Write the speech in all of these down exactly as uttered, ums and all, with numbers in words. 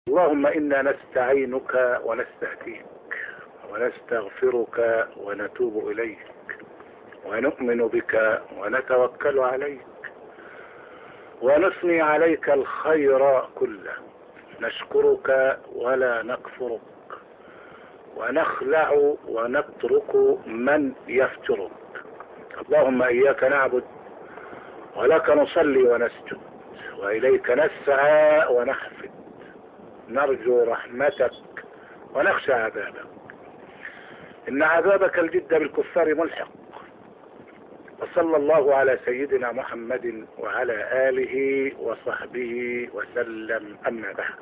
اللهم إنا نستعينك ونستهديك ونستغفرك ونتوب إليك ونؤمن بك ونتوكل عليك ونثني عليك الخير كله، نشكرك ولا نكفرك ونخلع ونترك من يفترك. اللهم إياك نعبد ولك نصلي ونسجد وإليك نسعى ونحفد، نرجو رحمتك ونخشى عذابك، إن عذابك الجد بالكفار ملحق. وصلى الله على سيدنا محمد وعلى آله وصحبه وسلم. أما بعد،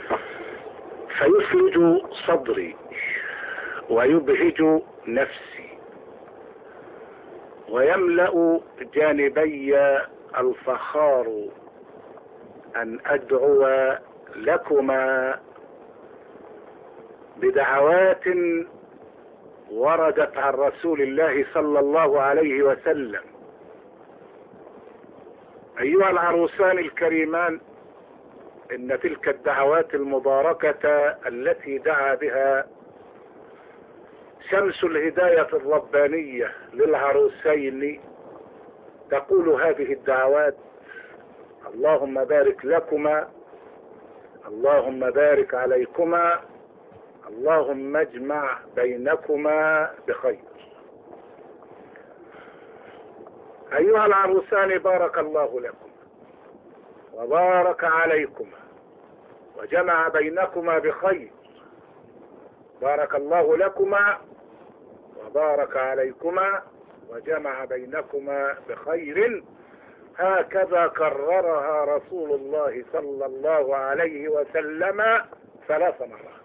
فيفرج صدري ويبهج نفسي ويملأ جانبي الفخار أن أدعو لكما بدعوات وردت عن رسول الله صلى الله عليه وسلم. أيها العروسان الكريمان، إن تلك الدعوات المباركة التي دعا بها شمس الهداية الربانية للعروسين تقول هذه الدعوات: اللهم بارك لكما، اللهم بارك عليكما، اللهم اجمع بينكما بخير. أيها العروسان، بارك الله لكم وبارك عليكما وجمع بينكما بخير. بارك الله لكما وبارك عليكما وجمع بينكما بخير، هكذا كررها رسول الله صلى الله عليه وسلم ثلاث مرات.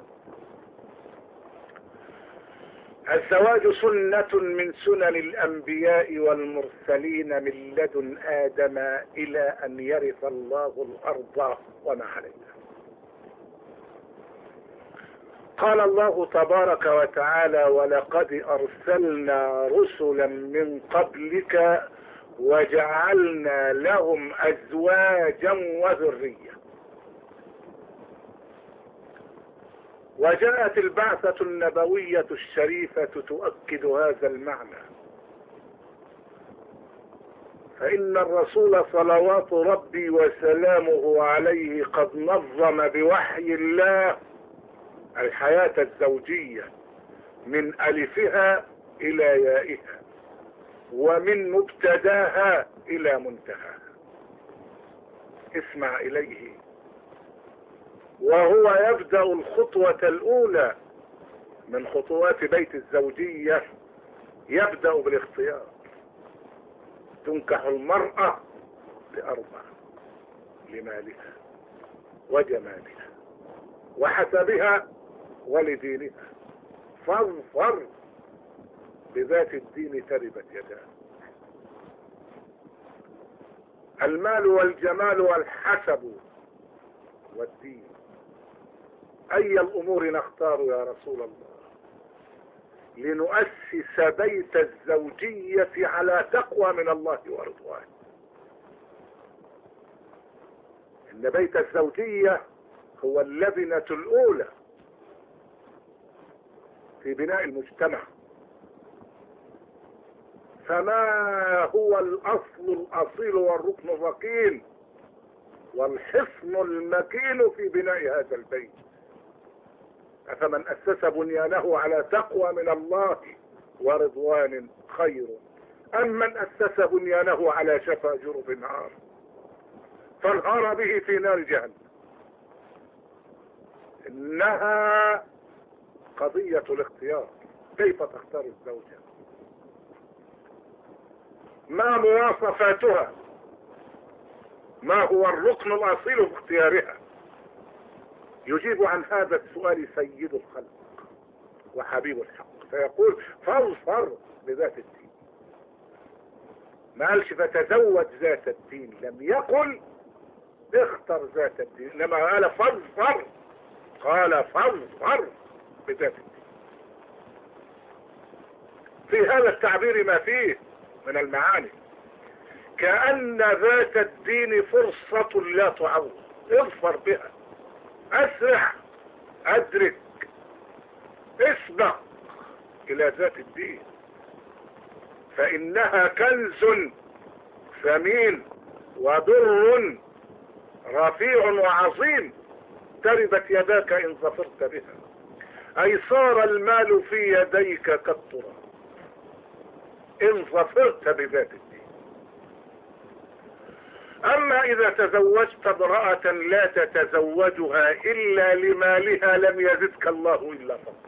الزواج سنة من سنن الأنبياء والمرسلين من لدن آدم إلى أن يرث الله الأرض وما عليها. قال الله تبارك وتعالى: ولقد أرسلنا رسلا من قبلك وجعلنا لهم أزواجا وذرية. وجاءت البعثة النبوية الشريفة تؤكد هذا المعنى، فإن الرسول صلوات ربي وسلامه عليه قد نظم بوحي الله الحياة الزوجية من ألفها إلى يائها، ومن مبتداها إلى منتهاها. اسمع إليه، وهو يبدأ الخطوة الأولى من خطوات بيت الزوجية، يبدأ بالاختيار. تنكح المرأة لأربع: لمالها وجمالها وحسبها ولدينها، فاظفر بذات الدين تربت يداه. المال والجمال والحسب والدين، أي الأمور نختار يا رسول الله لنؤسس بيت الزوجية على تقوى من الله ورضوانه؟ إن بيت الزوجية هو اللبنة الأولى في بناء المجتمع. فما هو الأصل الأصيل والركن الركين والحصن المكين في بناء هذا البيت؟ أفمن أسس بنيانه على تقوى من الله ورضوان خير أم من أسس بنيانه على شفا جرف نار فانهار به في نار جهنم؟ إنها قضية الاختيار. كيف تختار الزوجة؟ ما مواصفاتها؟ ما هو الركن الأصيل في اختيارها؟ يجيب عن هذا السؤال سيد الخلق وحبيب الحق، فيقول: فاظفر بذات الدين. ما قالش فتزوج ذات الدين، لم يقل اختر ذات الدين، انما قال فاظفر، قال فاظفر بذات الدين. في هذا التعبير ما فيه من المعاني، كأن ذات الدين فرصة لا تعوض، اظفر بها. اسرع، ادرك، اسبق الى ذات الدين، فانها كنز ثمين ودر رفيع وعظيم، تربت يداك ان ظفرت بها، اي صار المال في يديك كالتراب ان ظفرت بذات الدين. اما اذا تزوجت امرأة لا تتزوجها الا لمالها لم يزدك الله الا فقرا،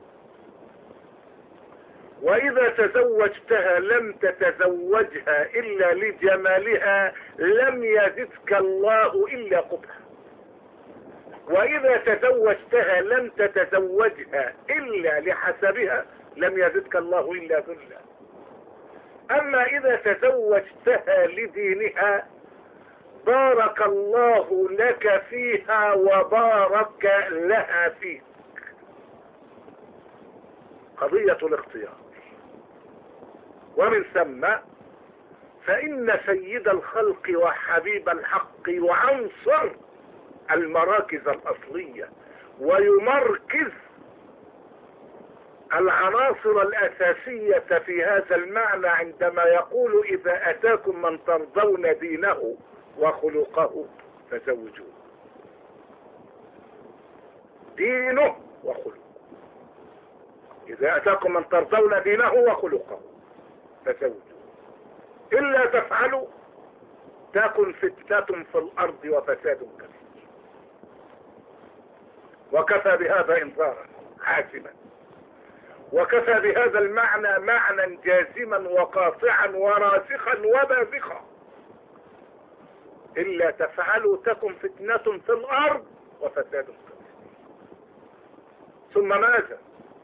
واذا تزوجتها لم تتزوجها الا لجمالها لم يزدك الله الا قبحا، واذا تزوجتها لم تتزوجها الا لحسبها لم يزدك الله الا ذلا. اما اذا تزوجتها لدينها بارك الله لك فيها وبارك لها فيك. قضية الاختيار. ومن ثم فإن سيد الخلق وحبيب الحق وعنصر المراكز الأصلية ويمركز العناصر الأساسية في هذا المعنى عندما يقول إذا أتاكم من ترضون دينه وخلقه فزوجوه. دينه وخلقه، إذا أتاكم من ترضون دينه وخلقه فزوجوه، إلا تفعلوا تكن فتنة في الأرض وفساد كبير. وكفى بهذا إنذارا حاسما، وكفى بهذا المعنى معنى جازما وقاطعا وراسخا وبازخا. إلا تفعلوا تكن فتنة في الأرض وفساد كبير. ثم ماذا؟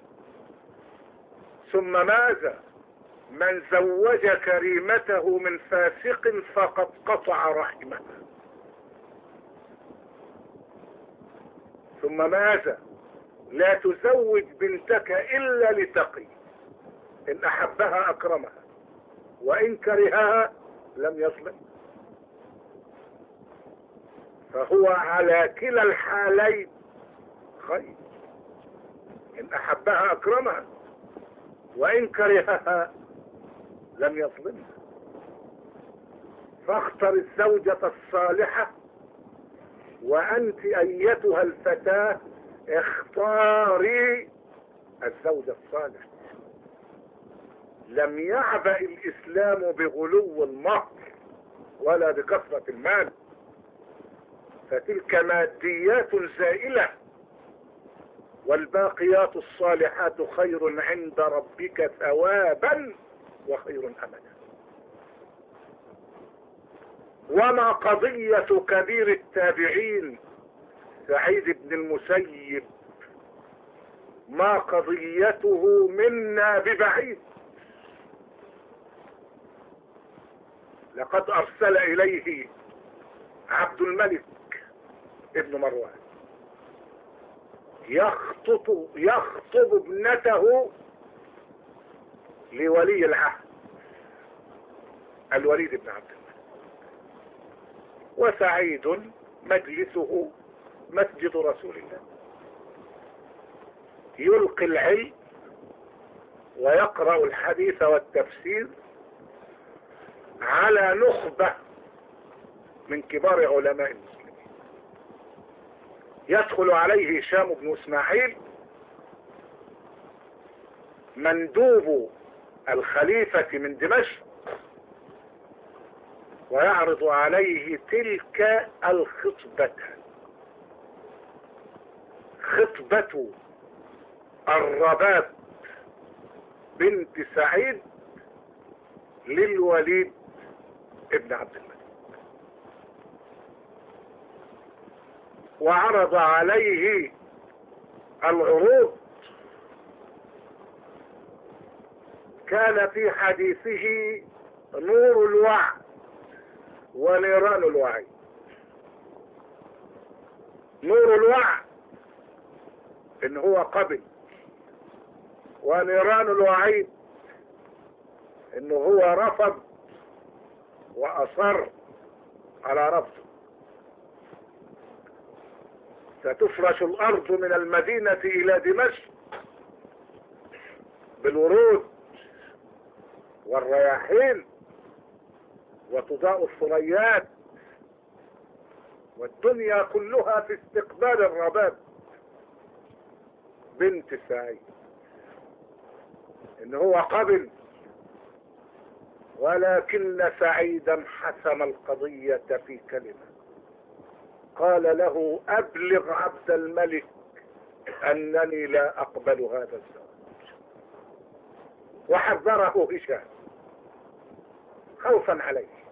ثم ماذا؟ من زوج كريمته من فاسق فقد قطع رحمه. ثم ماذا؟ لا تزوج بنتك إلا لتقي، إن أحبها أكرمها وإن كرهها لم يظلم. فهو على كلا الحالين خير، إن أحبها أكرمها وإن كرهها لم يظلمها. فاختر الزوجة الصالحة، وأنت أيتها الفتاة اختاري الزوج الصالح. لم يعبأ الإسلام بغلو المهر ولا بكثرة المال، فتلك ماديات زائلة، والباقيات الصالحات خير عند ربك ثوابا وخير أملا. وما قضية كبير التابعين سعيد بن المسيب ما قضيته منا ببعيد. لقد أرسل إليه عبد الملك ابن مروان يخطب يخطب ابنته لولي العهد الوليد بن عبد الملك، وسعيد مجلسه مسجد رسول الله، يلقي العلم ويقرأ الحديث والتفسير على نخبة من كبار علماء المسلمين. يدخل عليه هشام بن اسماعيل مندوب الخليفة من دمشق ويعرض عليه تلك الخطبة، خطبة الرباب بنت سعيد للوليد ابن عبد الملك، وعرض عليه العروض. كان في حديثه نور الوعي ونيران الوعي. نور الوعي ان هو قبل، ونيران الوعي انه هو رفض واصر على رفضه. ستفرش الأرض من المدينة إلى دمشق بالورود والرياحين، وتضاء الثريات، والدنيا كلها في استقبال الرباب بنت سعيد. إن هو قبل، ولكن سعيدا حسم القضية في كلمة، قال له أبلغ عبد الملك أنني لا أقبل هذا الزواج، وحذره هشام خوفا عليه،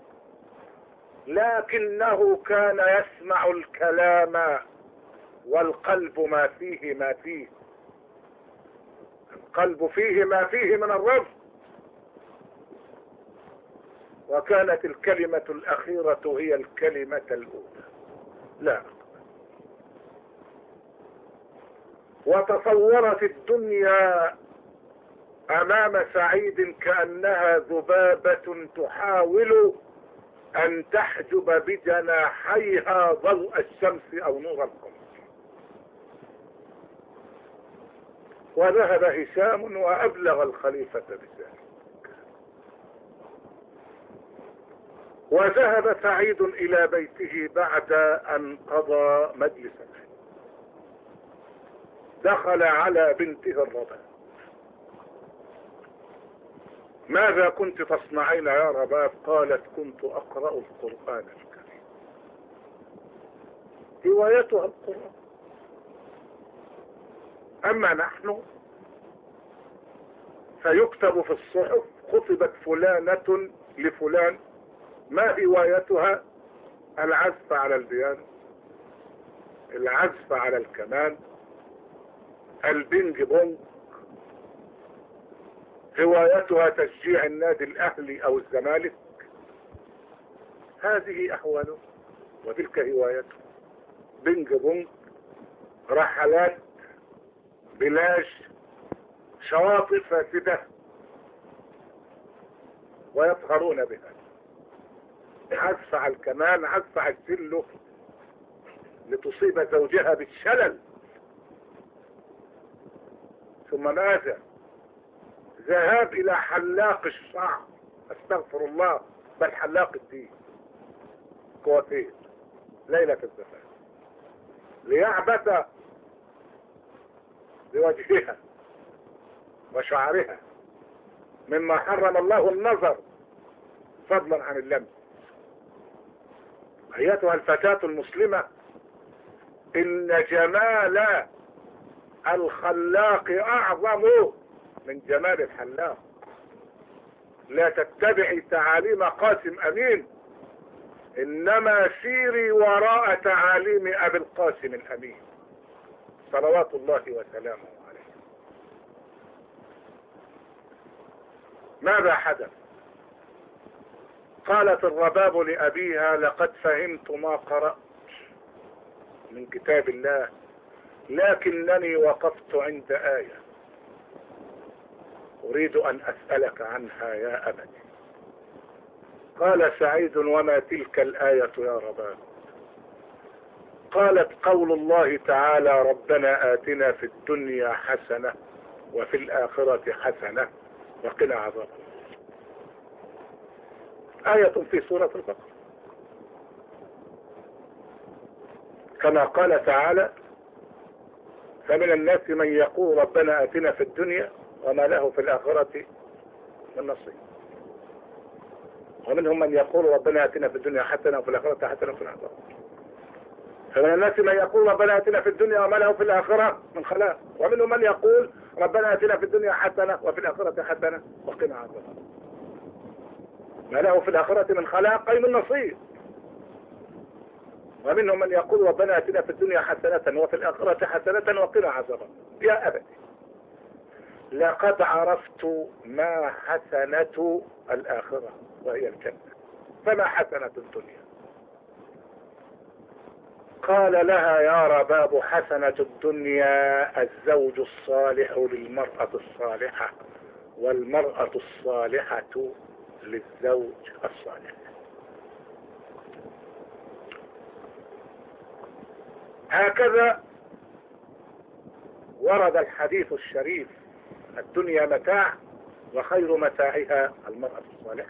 لكنه كان يسمع الكلام والقلب ما فيه ما فيه، القلب فيه ما فيه من الرفض. وكانت الكلمة الأخيرة هي الكلمة الأولى، لا. وتصورت الدنيا أمام سعيد كأنها ذبابة تحاول أن تحجب بجناحيها ضوء الشمس أو نور القمر. وذهب هشام وأبلغ الخليفة بذلك، وذهب سعيد إلى بيته بعد أن قضى مجلسه. دخل على بنته الرباب. ماذا كنت تصنعين يا رباب؟ قالت كنت أقرأ القرآن الكريم. هوايتها القرآن. أما نحن فيكتب في الصحف خطبت فلانة لفلان، ما هوايتها؟ العزف على البيانو، العزف على الكمان، البنج بونج. هوايتها تشجيع النادي الأهلي أو الزمالك. هذه أحواله وتلك هوايته. بنج بونج، رحلات، بلاش، شواطئ فاسدة، ويسخرون بها. عزف على الكمان، عزف على السلو لتصيب زوجها بالشلل. ثم ماذا؟ ذهاب إلى حلاق الشعر، استغفر الله، بل حلاق الدين، كوافير، ليلة الزفاف، ليعبث بوجهها وشعرها مما حرم الله النظر فضلا عن اللمس. أيتها الفتاة المسلمة، إن جمال الخلاق أعظم من جمال الحلاق. لا تتبعي تعاليم قاسم أمين، إنما سيري وراء تعاليم أبي القاسم الأمين صلوات الله وسلامه عليه. ماذا حدث؟ قالت الرباب لأبيها لقد فهمت ما قرأت من كتاب الله، لكنني وقفت عند آية أريد أن أسألك عنها يا أبتي. قال سعيد وما تلك الآية يا رباب؟ قالت قول الله تعالى ربنا آتنا في الدنيا حسنة وفي الآخرة حسنة وقنا عذاب النار. آية في سورة البقرة، كما قال تعالى فمن الناس من يقول ربنا آتنا في الدنيا وما له في الآخرة من نصيب، ومنهم من يقول ربنا آتنا في الدنيا حسنة وفي الآخرة حسنة وقنا عذاب النار. فمن الناس من يقول ربنا آتنا في الدنيا وما له في الآخرة من خلاق، ومنهم من يقول ربنا آتنا في الدنيا حسنة وفي الآخرة حسنة وقنا عذاب النار. ما له في الآخرة من خلاق أي من نصيب. ومنهم من يقول ربنا آتنا في الدنيا حسنة وفي الآخرة حسنة وقنا عذاب النار. يا أبتي لقد عرفت ما حسنة الآخرة وهي الجنة، فما حسنة الدنيا؟ قال لها يا رباب حسنة الدنيا الزوج الصالح للمرأة الصالحة، والمرأة الصالحة للزوج الصالح. هكذا ورد الحديث الشريف: الدنيا متاع وخير متاعها المرأة الصالحة.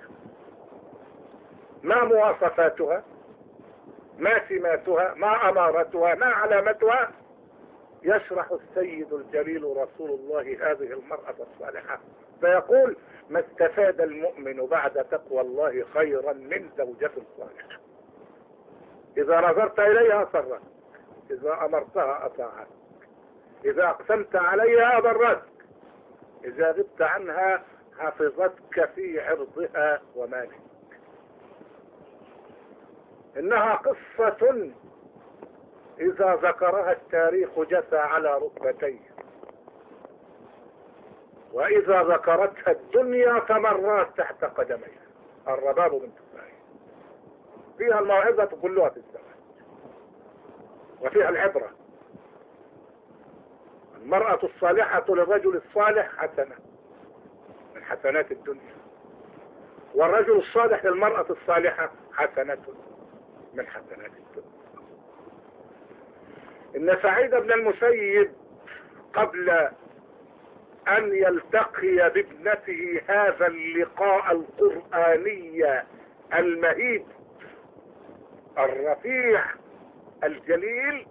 ما مواصفاتها؟ ما سماتها؟ ما أمارتها؟ ما علامتها؟ يشرح السيد الجليل رسول الله هذه المرأة الصالحة فيقول: ما استفاد المؤمن بعد تقوى الله خيرا من زوجة صالحة. إذا نظرت إليها سرت، إذا أمرتها أطاعت، إذا أقسمت عليها برت، إذا غبت عنها حفظتك في عرضها ومالك. إنها قصة إذا ذكرها التاريخ جثى على ركبتيه، وإذا ذكرتها الدنيا تمرات تحت قدميها. الرباب بنت سعيد فيها الموعظة كلها في الزواج، وفيها العبرة. المرأة الصالحة للرجل الصالح حسنة من حسنات الدنيا، والرجل الصالح للمرأة الصالحة حسنة من حسنات الدنيا. إن سعيد بن المسيب قبل أن يلتقي بابنته هذا اللقاء القرآني المهيب الرفيع الجليل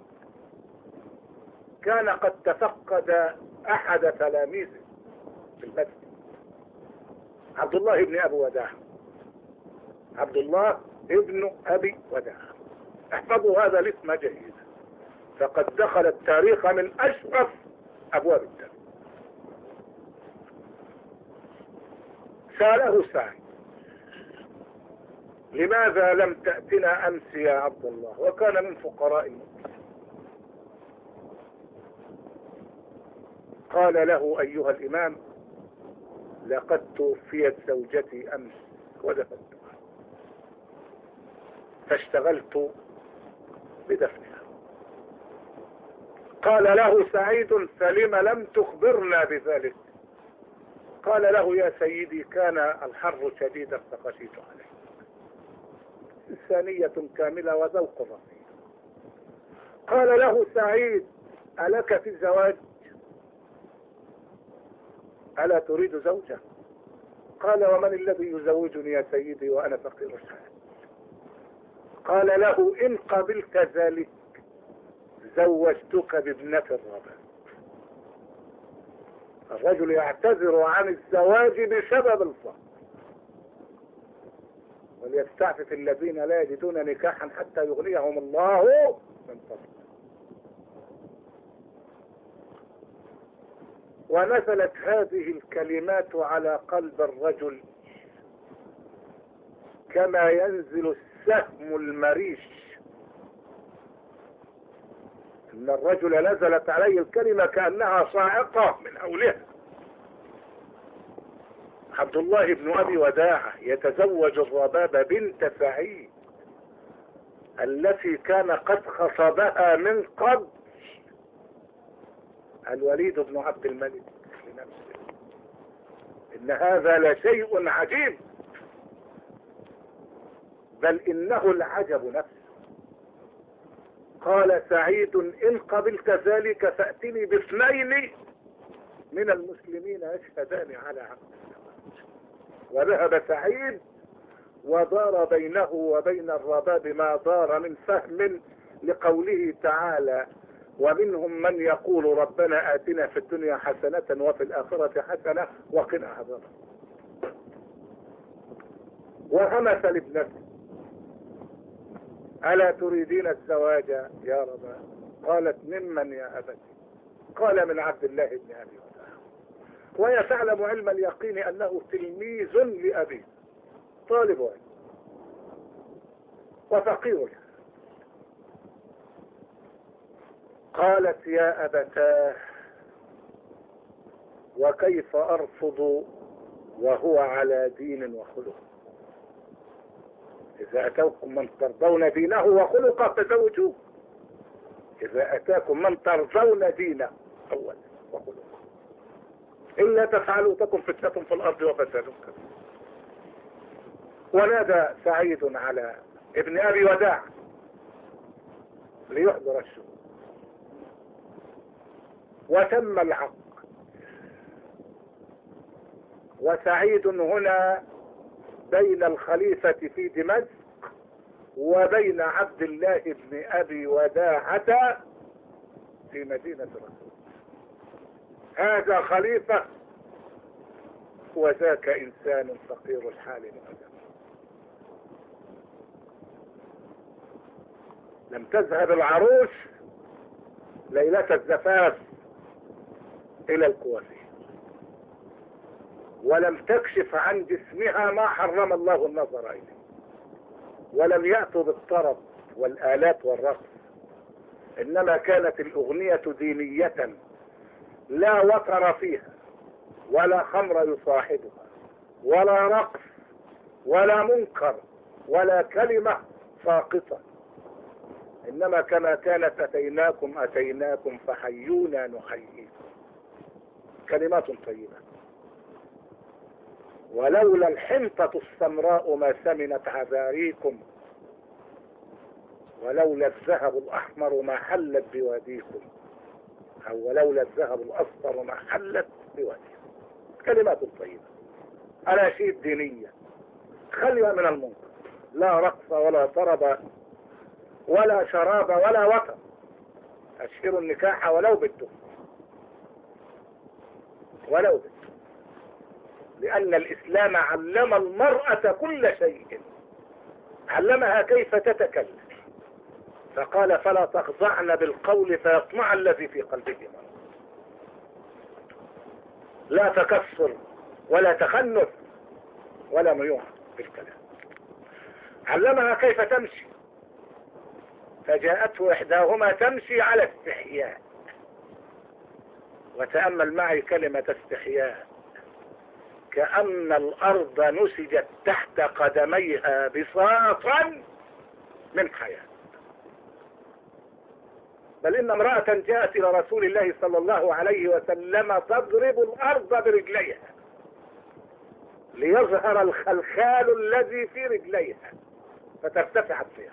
كان قد تفقد أحد تلاميذه في المسجد، عبد الله بن أبي وداع. عبد الله ابن أبي وداع، احفظوا هذا الاسم جيدا، فقد دخل التاريخ من أشرف أبواب التاريخ. سأله سعيد: لماذا لم تأتنا أمس يا عبد الله؟ وكان من فقراء المسلمين. قال له: أيها الإمام، لقد توفيت زوجتي أمس ودفنتها، فاشتغلت بدفنها. قال له سعيد: فلم لم تخبرنا بذلك؟ قال له: يا سيدي، كان الحر شديدا فخشيت عليه. إنسانية كاملة وذوق رفيع. قال له سعيد: ألك في الزواج؟ ألا تريد زوجة؟ قال: ومن الذي يزوجني يا سيدي وأنا فقير الحال؟ قال له: إن قبلت ذلك زوجتك بابنة الرباب. الرجل يعتذر عن الزواج بسبب الفقر، وليستعفف الذين لا يجدون نكاحا حتى يغنيهم الله من فضله. ونزلت هذه الكلمات على قلب الرجل كما ينزل السهم المريش. ان الرجل نزلت عليه الكلمة كأنها صاعقة من حولها. عبد الله بن أبي وداعة يتزوج الرباب بنت سعيد التي كان قد خطبها من قبل الوليد بن عبد الملك لنفسه. إن هذا لشيء عجيب، بل إنه العجب نفسه. قال سعيد: إن قبلت ذلك فأتني باثنين من المسلمين يشهدان على عقد الزواج. وذهب سعيد ودار بينه وبين الرباب ما دار من فهم لقوله تعالى: ومنهم من يقول ربنا آتنا في الدنيا حسنة وفي الآخرة حسنة وقنا عذاب النار. وهمس لابنته: ألا تريدين الزواج يا ربا؟ قالت: ممن يا أبتي؟ قال: من عبد الله بن أبي وداع. وهي تعلم علم اليقين أنه تلميذ لأبيه، طالب علم وفقير. قالت: يا أبتاه، وكيف أرفض وهو على دين وخلق؟ إذا أتاكم من ترضون دينه وخلقه فزوجوه. إذا أتاكم من ترضون دينه أولا وخلقه إلا تفعلوا تكن فتنة في الأرض وفساد كبير. ونادى سعيد على ابن أبي وداع ليحضر الشهود. وتم العقد. وسعيد هنا بين الخليفة في دمشق وبين عبد الله بن أبي وداعة في مدينة رسول. هذا خليفة وذاك إنسان فقير الحال مؤدب. لم تذهب العروس ليلة الزفاف إلى الكوافير، ولم تكشف عن جسمها ما حرم الله النظر إليه، ولم يأتوا بالطرب والآلات والرقص، إنما كانت الأغنية دينية لا وتر فيها ولا خمر يصاحبها ولا رقص ولا منكر ولا كلمة ساقطة، إنما كما كانت أتيناكم أتيناكم فحيونا نحييكم. كلمات طيبة. ولولا الحنطة السمراء ما سمنت عذاريكم، ولولا الذهب الأحمر ما حلت بواديكم، أو ولولا الذهب الأصفر ما حلت بواديكم. كلمات طيبة، أناشيد دينية خلوة من المنكر، لا رقص ولا طرب ولا شراب ولا وطن. أشهروا النكاح ولو بالدخل، ولو بالدخل، لأن الإسلام علم المرأة كل شيء، علمها كيف تتكلم، فقال فلا تخضعن بالقول فيطمع الذي في قلبه مرض. لا تكسر ولا تخنث ولا ميوع بالكلام. علمها كيف تمشي، فجاءته إحداهما تمشي على استحياء، وتأمل معي كلمة استحياء، كأن الأرض نسجت تحت قدميها بساطا من حياة. بل إن امرأة جاءت إلى رسول الله صلى الله عليه وسلم تضرب الأرض برجليها ليظهر الخلخال الذي في رجليها فترتفع فيها.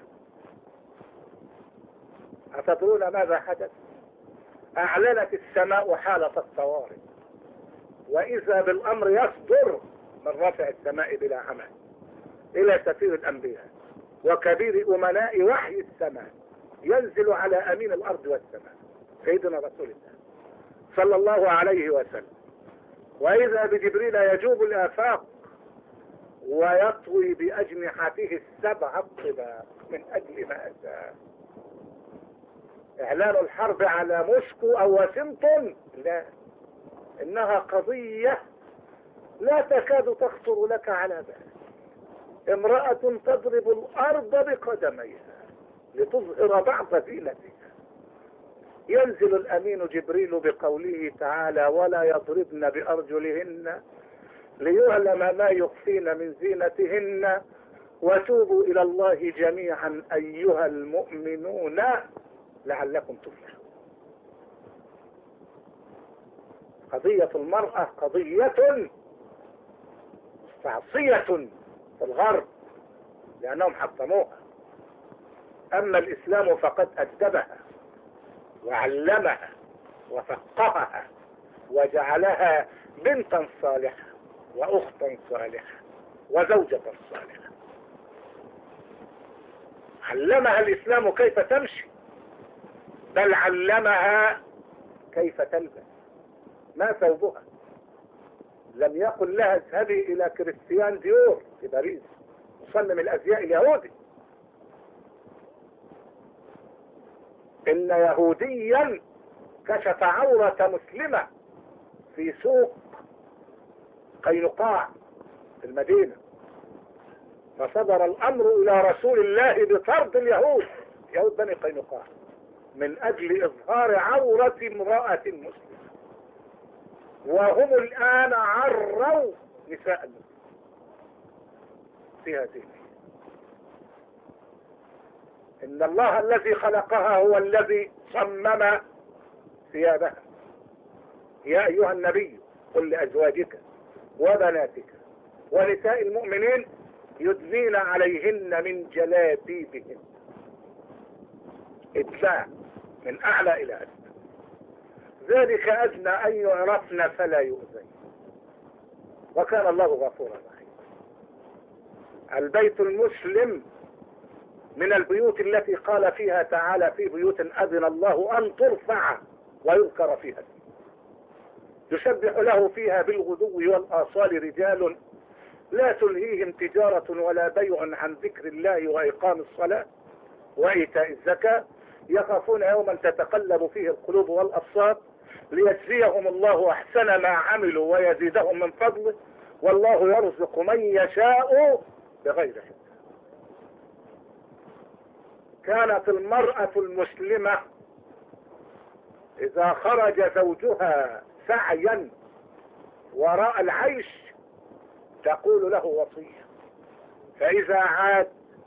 أتدرون ماذا حدث؟ أعلنت السماء حالة الطوارئ، وإذا بالأمر يصدر من رفع السماء بلا عمل إلى سفير الأنبياء وكبير أمناء وحي السماء، ينزل على أمين الأرض والسماء سيدنا رسول الله صلى الله عليه وسلم، وإذا بجبريل يجوب الآفاق ويطوي بأجنحته السبع الطباق. من أجل ماذا؟ إعلان الحرب على موسكو أو واشنطن؟ لا، إنها قضية لا تكاد تخطر لك على بال. امرأة تضرب الأرض بقدميها لتظهر بعض زينتها. ينزل الأمين جبريل بقوله تعالى ولا يضربن بأرجلهن ليعلم ما يخفين من زينتهن وتوبوا إلى الله جميعا أيها المؤمنون لعلكم تفلحون. قضية المرأة قضية مستعصية في الغرب لأنهم حطموها، أما الإسلام فقد أدبها وعلمها وفقهها وجعلها بنتا صالحة وأختا صالحة وزوجة صالحة. علمها الإسلام كيف تمشي، بل علمها كيف تلبس. ما ثوبها؟ لم يقل لها اذهبي إلى كريستيان ديور في باريس مصمم الأزياء اليهودي. إن يهوديا كشف عورة مسلمة في سوق قينقاع في المدينة، فصدر الأمر إلى رسول الله بطرد اليهود يهود بني قينقاع من أجل إظهار عورة امرأة مسلمة، وهم الآن عروا نساء المسلمين في هذه. إن الله الذي خلقها هو الذي صمم ثيابها. يا أيها النبي قل لأزواجك وبناتك ونساء المؤمنين يدنين عليهن من جلابيبهن. إدلاء من أعلى إلى أسفل. ذلك أدنى أن يعرفن فلا يؤذين، وكان الله غفورا رحيما. البيت المسلم من البيوت التي قال فيها تعالى في بيوت أذن الله أن ترفع ويذكر فيها اسمه يسبح له فيها بالغدو والآصال رجال لا تلهيهم تجارة ولا بيع عن ذكر الله وإقام الصلاة وإيتاء الزكاة يخافون يوما تتقلب فيه القلوب والأبصار ليجزيهم الله أحسن ما عملوا ويزيدهم من فضله والله يرزق من يشاء بغير حساب. كانت المرأة المسلمة إذا خرج زوجها سعيا وراء العيش تقول له وصية، فإذا عاد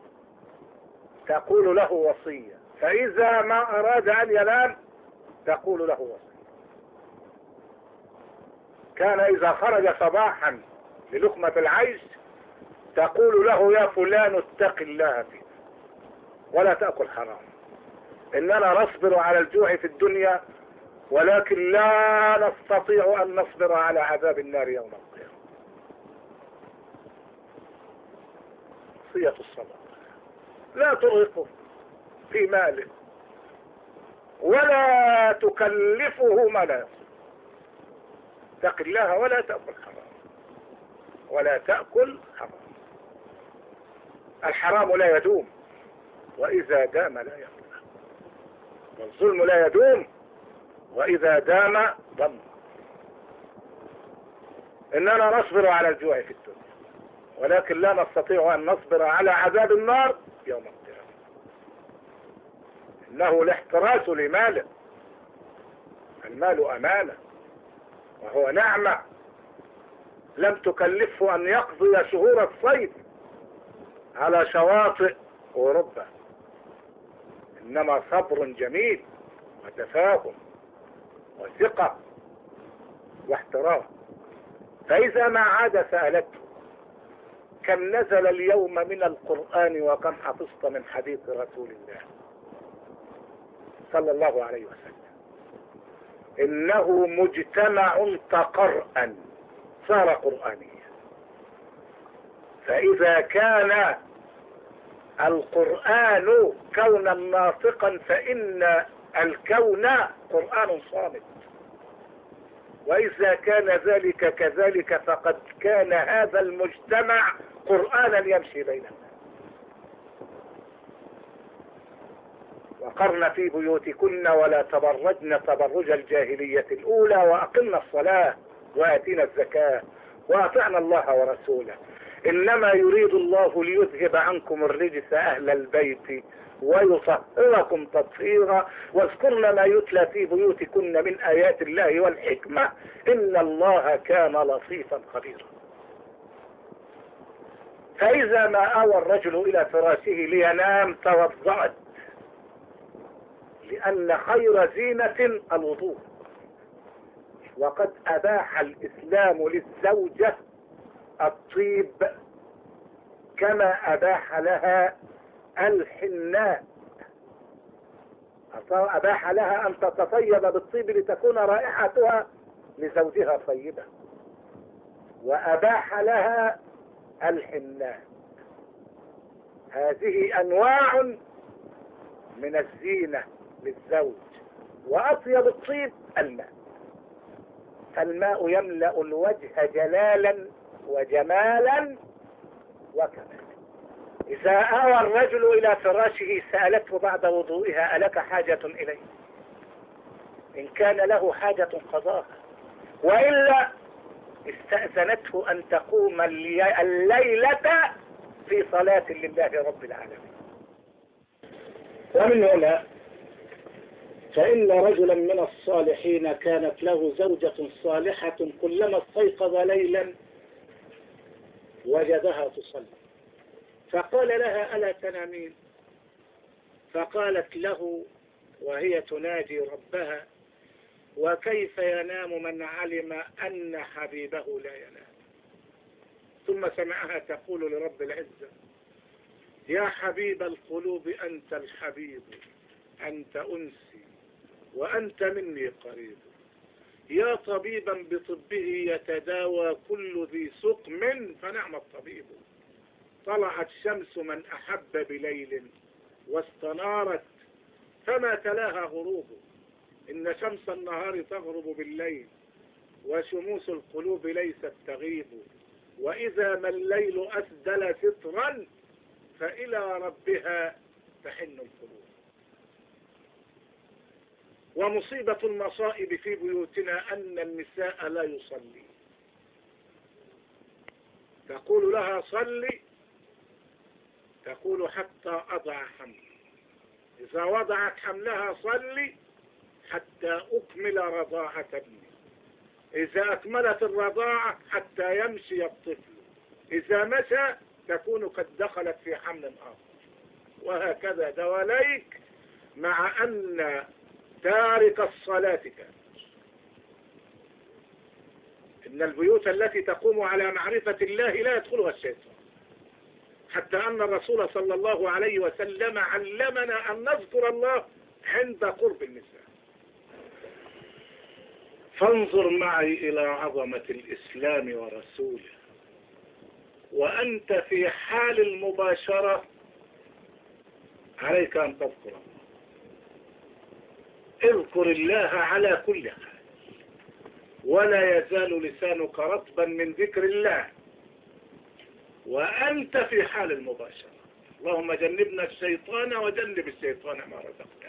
تقول له وصية، فإذا ما أراد أن ينام تقول له وصية. كان إذا خرج صباحا للقمة العيش تقول له يا فلان اتق الله فينا ولا تأكل حرام، إننا نصبر على الجوع في الدنيا ولكن لا نستطيع أن نصبر على عذاب النار يوم القيامة. وصية الصلاة لا ترهقه في ماله ولا تكلفه ما لا يصير. اتق الله ولا تأكل حرام ولا تأكل حرام. الحرام لا يدوم وإذا دام لا يبقى، والظلم لا يدوم وإذا دام ضم. إننا نصبر على الجوع في الدنيا ولكن لا نستطيع أن نصبر على عذاب النار يوم القيامة. إنه الاحتراس لماله، المال أمانة وهو نعمة لم تكلفه أن يقضي شهور الصيف على شواطئ أوروبا، إنما صبر جميل وتفاهم وثقة واحترام. فإذا ما عاد سألته كم نزل اليوم من القرآن وكم حفظت من حديث رسول الله صلى الله عليه وسلم، إنه مجتمع تقرأ صار قرآنيا. فإذا كان القرآن كونا ناطقا فإن الكون قرآن صامت، وإذا كان ذلك كذلك فقد كان هذا المجتمع قرآنا يمشي بيننا. وقرن في بيوتكن ولا تبرجن تبرج الجاهلية الأولى وأقمنا الصلاة وآتينا الزكاة وأطعنا الله ورسوله إنما يريد الله ليذهب عنكم الرجس أهل البيت ويطهركم تطهيرا واذكرن ما يتلى في بيوتكن من آيات الله والحكمة إن الله كان لطيفا خبيرا. فإذا ما آوى الرجل إلى فراشه لينام توضأت، لأن خير زينة الوضوء. وقد أباح الإسلام للزوجة الطيب كما أباح لها الحناء، أباح لها أن تتطيب بالطيب لتكون رائحتها لزوجها طيبة، وأباح لها الحناء. هذه أنواع من الزينة للزوج. وأطيب الطيب الماء، فالماء يملأ الوجه جلالا وجمالا وكمالا. إذا آوى الرجل إلى فراشه سألته بعد وضوئها ألك حاجة إليه؟ إن كان له حاجة قضاها، وإلا استأذنته أن تقوم الليلة في صلاة لله رب العالمين. ومن هنا فإن رجلا من الصالحين كانت له زوجة صالحة كلما استيقظ ليلا وجدها تصلي فقال لها ألا تنامين؟ فقالت له وهي تناجي ربها وكيف ينام من علم أن حبيبه لا ينام؟ ثم سمعها تقول لرب العزة يا حبيب القلوب أنت الحبيب أنت أنسي وأنت مني قريب يا طبيبا بطبه يتداوى كل ذي سقم فنعم الطبيب. طلعت شمس من أحب بليل واستنارت فما تلاها غروب. إن شمس النهار تغرب بالليل وشموس القلوب ليست تغيب. وإذا ما الليل أسدل سترا فإلى ربها تحن القلوب. ومصيبة المصائب في بيوتنا أن النساء لا يصلي. تقول لها صلي، تقول حتى أضع حملي. إذا وضعت حملها صلي حتى أكمل رضاعة ابني. إذا أكملت الرضاعة حتى يمشي الطفل. إذا مشى تكون قد دخلت في حمل آخر. وهكذا دواليك، مع أن تارك الصلاة كان. إن البيوت التي تقوم على معرفة الله لا يدخلها الشيطان، حتى أن الرسول صلى الله عليه وسلم علمنا أن نذكر الله عند قرب النساء. فانظر معي إلى عظمة الإسلام ورسوله وأنت في حال المباشرة عليك أن تذكر الله. اذكر الله على كل حال، ولا يزال لسانك رطبا من ذكر الله وأنت في حال المباشرة. اللهم جنبنا الشيطان وجنب الشيطان ما رزقتنا.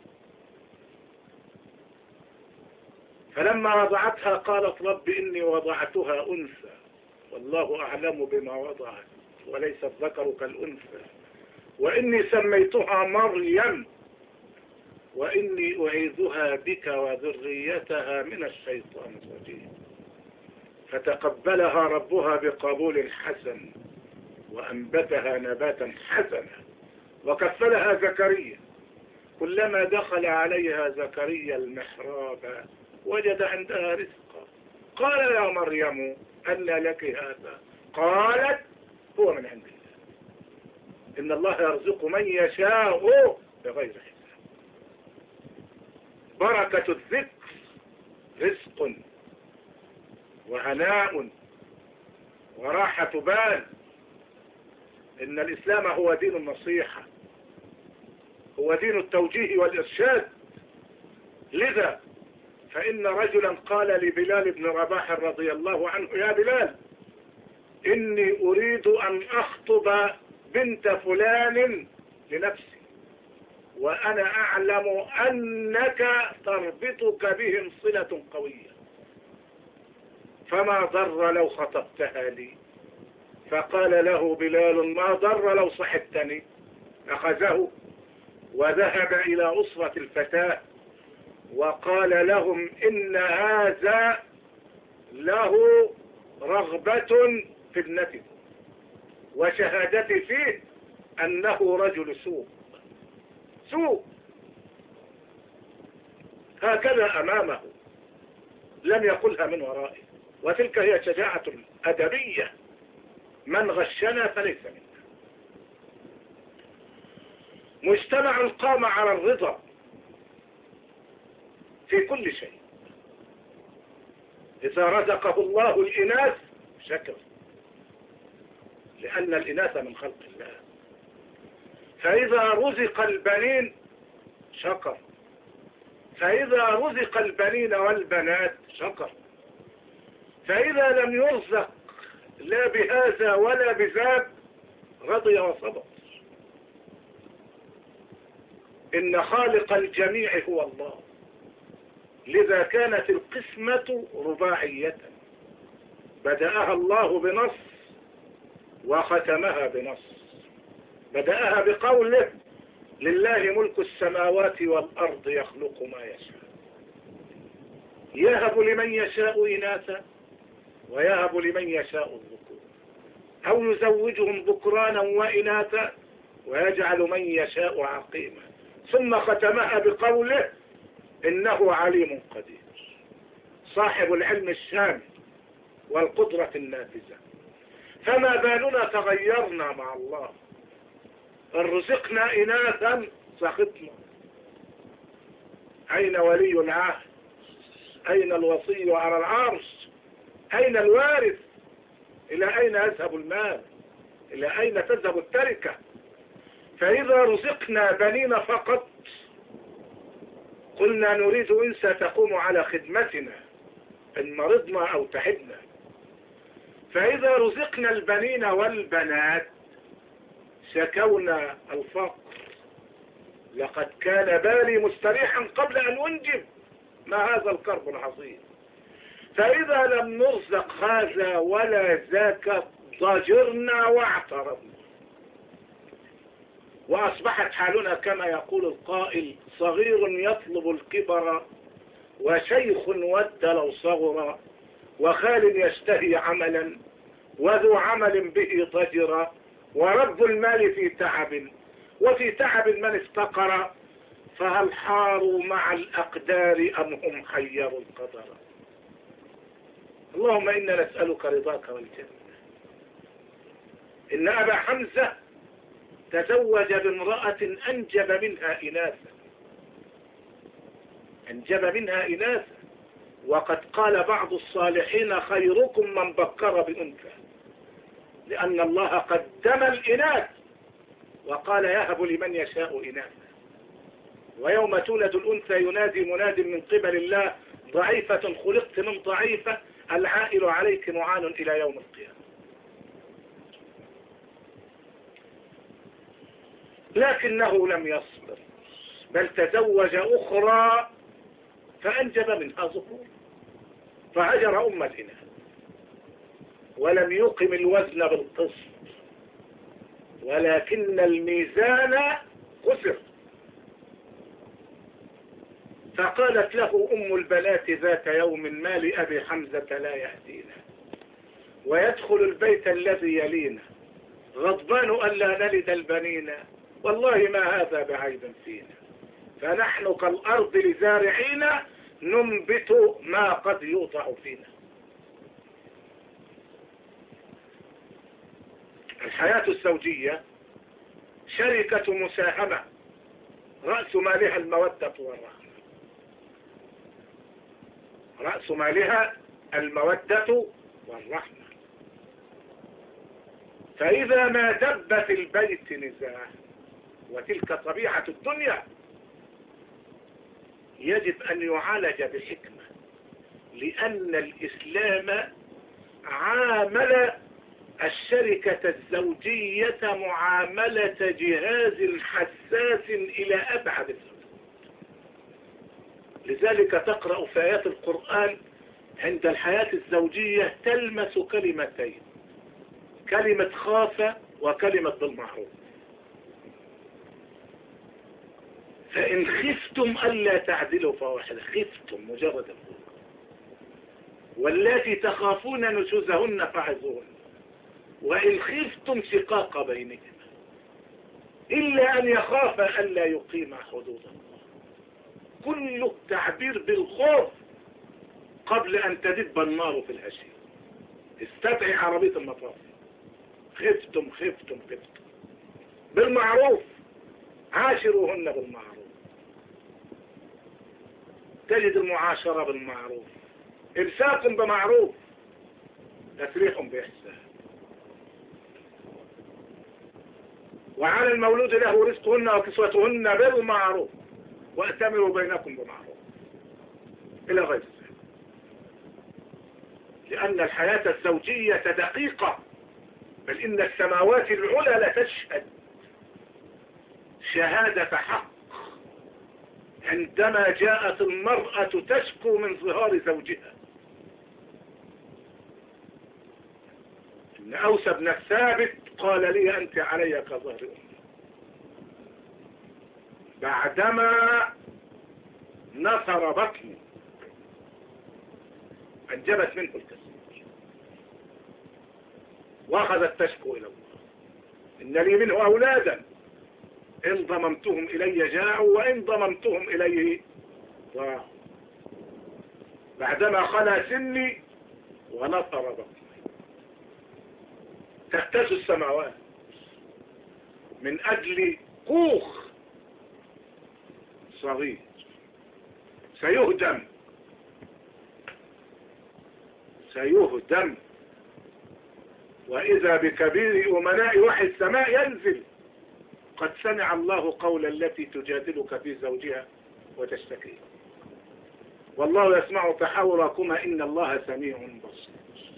فلما وضعتها قالت رب إني وضعتها أنثى والله أعلم بما وضعت وليس الذكر كالأنثى وإني سميتها مريم وإني أعيذها بك وذريتها من الشيطان الرجيم. فتقبلها ربها بقبول حسن وأنبتها نباتا حسنا وكفلها زكريا. كلما دخل عليها زكريا المحراب وجد عندها رزقا. قال يا مريم أن لك هذا؟ قالت هو من عند الله إن الله يرزق من يشاء بغير حساب. بركة الذكر رزق وهناء وراحة بال. إن الإسلام هو دين النصيحة، هو دين التوجيه والإرشاد. لذا فإن رجلا قال لبلال بن رباح رضي الله عنه يا بلال إني أريد أن أخطب بنت فلان لنفسي وأنا أعلم أنك تربطك بهم صلة قوية فما ضر لو خطبتها لي. فقال له بلال ما ضر لو صحبتني. أخذه وذهب إلى أسرة الفتاة وقال لهم إن هذا له رغبة في ابنتكم وشهادتي فيه أنه رجل سوء سوء. هكذا أمامه لم يقلها من ورائه. وتلك هي شجاعة أدبية. من غشنا فليس منا. مجتمع قام على الرضا في كل شيء. إذا رزقه الله الإناث شكر لأن الإناث من خلق الله. فإذا رزق البنين شكر. فإذا رزق البنين والبنات شكر. فإذا لم يرزق لا بهذا ولا بذاك رضي وصبر. إن خالق الجميع هو الله. لذا كانت القسمة رباعية بدأها الله بنص وختمها بنص. بدأها بقوله لله ملك السماوات والأرض يخلق ما يشاء يهب لمن يشاء إناثا ويهب لمن يشاء الذكور أو يزوجهم ذكرانا وإناثا ويجعل من يشاء عقيما. ثم ختمها بقوله إنه عليم قدير صاحب العلم الشامل والقدرة النافذة. فما بالنا تغيرنا مع الله. إن رزقنا إناثا سخطنا. أين ولي العهد أين الوصي على العرش؟ أين الوارث؟ إلى أين يذهب المال؟ إلى أين تذهب التركة؟ فإذا رزقنا بنين فقط قلنا نريد إنسى تقوم على خدمتنا إن مرضنا أو تعبنا. فإذا رزقنا البنين والبنات شكونا الفقر. لقد كان بالي مستريحا قبل أن أنجب، ما هذا الكرب العظيم. فإذا لم نرزق هذا ولا ذاك ضجرنا واعترضنا، وأصبحت حالنا كما يقول القائل: صغير يطلب الكبر وشيخ ود لو صغر، وخال يشتهي عملا وذو عمل به ضجر، ورب المال في تعب وفي تعب من افتقر، فهل حاروا مع الأقدار أم هم حيروا القدر. اللهم إنا نسألك رضاك والجنة. إن أبا حمزة تزوج بامرأة أنجب منها إناثا، أنجب منها إناثا، وقد قال بعض الصالحين: خيركم من بكر بأنثى، لأن الله قدم الإناث وقال: يهب لمن يشاء إناثا. ويوم تولد الأنثى ينادي مناد من قبل الله: ضعيفة خلقت من ضعيفة، العائل عليك معان إلى يوم القيامة. لكنه لم يصبر، بل تزوج أخرى فأنجب منها ذكور، فهجر أم الإناث ولم يقم الوزن بالقسط، ولكن الميزان كسر. فقالت له أم البنات ذات يوم: ما لأبي حمزة لا يهدينا ويدخل البيت الذي يلينا، غضبان ألا نلد البنين، والله ما هذا بعيب فينا، فنحن كالأرض لزارعينا، ننبت ما قد يوضع فينا. الحياة الزوجية شركة مساهمة، رأس مالها المودة والرحمة، رأس مالها المودة والرحمة. فإذا ما دب في البيت نزاع، وتلك طبيعة الدنيا، يجب أن يعالج بحكمة، لأن الإسلام عامل الشركة الزوجية معاملة جهاز حساس إلى أبعد الحدود. لذلك تقرأ في آيات القرآن عند الحياة الزوجية تلمس كلمتين: كلمة خاف وكلمة بالمعروف. فإن خفتم ألا تعدلوا فواحدة، خفتم مجرد الخوف، واللاتي تخافون نشوزهن فعظوهن، وإن خفتم شقاق بينهما، إلا أن يخاف ألا يقيم حدود الله. كل التعبير بالخوف قبل أن تدب النار في الهشيم. استدعي عربية المطاف: خفتم خفتم خفتم. بالمعروف، عاشروهن بالمعروف. تجد المعاشرة بالمعروف، إمساك بمعروف، تسريح بإحسان. وعلى المولود له رزقهن وكسوتهن بالمعروف، وأتمروا بينكم بمعروف، إلى غير ذلك. لأن الحياة الزوجية دقيقة، بل إن السماوات العلى لتشهد شهادة حق عندما جاءت المرأة تشكو من ظهار زوجها. إن أوس بن الثابت قال لي: أنت علي كظهر أمي، بعدما نصر بطني أنجبت منه الكثير، وأخذت تشكو إلى الله: إن لي منه أولادا إن ضممتهم إلي جاعوا وإن ضممتهم إليه ضاعوا. بعدما خلا سني ونصر بطني، تهتز السماوات من أجل كوخ صغير سيهدم سيهدم. وإذا بكبير أمناء وحي السماء ينزل: قد سمع الله قول التي تجادلك في زوجها وتشتكي والله يسمع تحاوركما إن الله سميع بصير.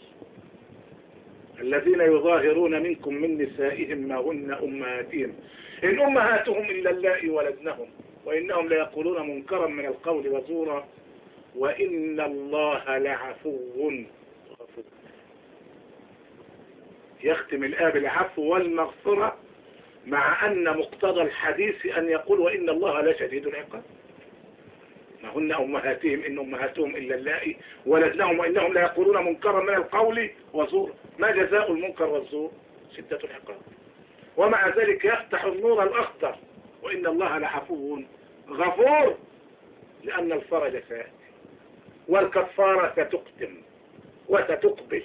الذين يظاهرون منكم من نسائهم ما هن أمهاتهم إن أمهاتهم إلا اللائي ولدنهم وإنهم ليقولون منكرا من القول وزورا وإن الله لعفو غفور. يختم الآية بالعفو والمغفرة، مع أن مقتضى الحديث أن يقول وإن الله لشديد العقاب. ما هن أمهاتهم إن أمهاتهم إلا اللائي ولدنهم وإنهم لا يقولون منكرا من القول وزور. ما جزاء المنكر والزور؟ شدة العقاب. ومع ذلك يفتح النور الأخضر وإن الله لعفو غفور، لأن الفرج سيأتي والكفارة ستقدم وستقبل.